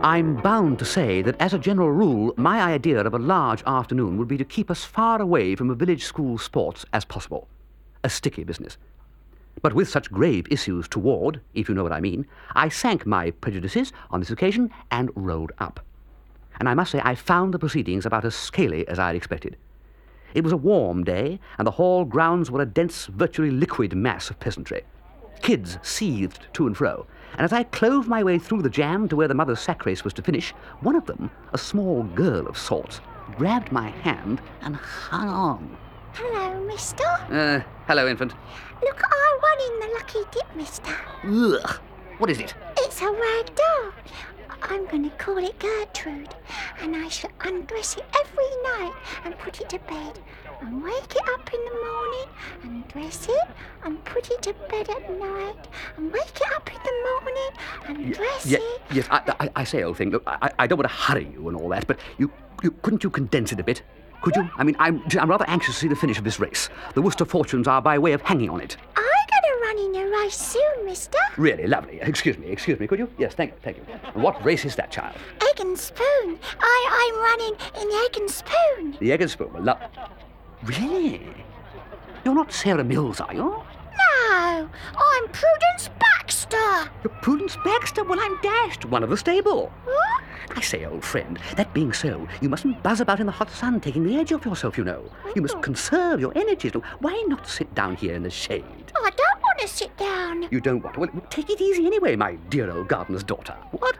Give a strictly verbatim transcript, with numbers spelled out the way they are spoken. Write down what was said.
I'm bound to say that, as a general rule, my idea of a large afternoon would be to keep as far away from a village school sports as possible. A sticky business. But with such grave issues toward, if you know what I mean, I sank my prejudices on this occasion and rolled up. And I must say I found the proceedings about as scaly as I had expected. It was a warm day, and the hall grounds were a dense, virtually liquid mass of peasantry. Kids seethed to and fro, and as I clove my way through the jam to where the mother's sack race was to finish, one of them, a small girl of sorts, grabbed my hand and hung on. Hello, mister. Uh, hello, infant. Look, I won in the lucky dip, mister. Ugh. What is it? It's a rag doll. I'm going to call it Gertrude, and I shall undress it every night and put it to bed, and wake it up in the morning, and dress it, and put it to bed at night, and wake it up in the morning, and dress yeah, it. Yes, I, I, I say, old thing, look, I, I don't want to hurry you and all that, but you, you couldn't you condense it a bit? Could you? I mean, I'm, I'm rather anxious to see the finish of this race. The Worcester fortunes are by way of hanging on it. I'm going to run in a race soon, mister. Really lovely. Excuse me, excuse me, could you? Yes, thank you, thank you. And what race is that, child? Egg and spoon. I, I'm running in the egg and spoon. The egg and spoon. Well, lo- really? You're not Sarah Mills, are you? No, I'm Prudence Baxter. You're Prudence Baxter? Well, I'm dashed. One of the stable. What? I say, old friend, that being so, you mustn't buzz about in the hot sun, taking the edge off yourself, you know. You must conserve your energies. Why not sit down here in the shade? I don't want to sit down. You don't want to? Well, take it easy anyway, my dear old gardener's daughter. What?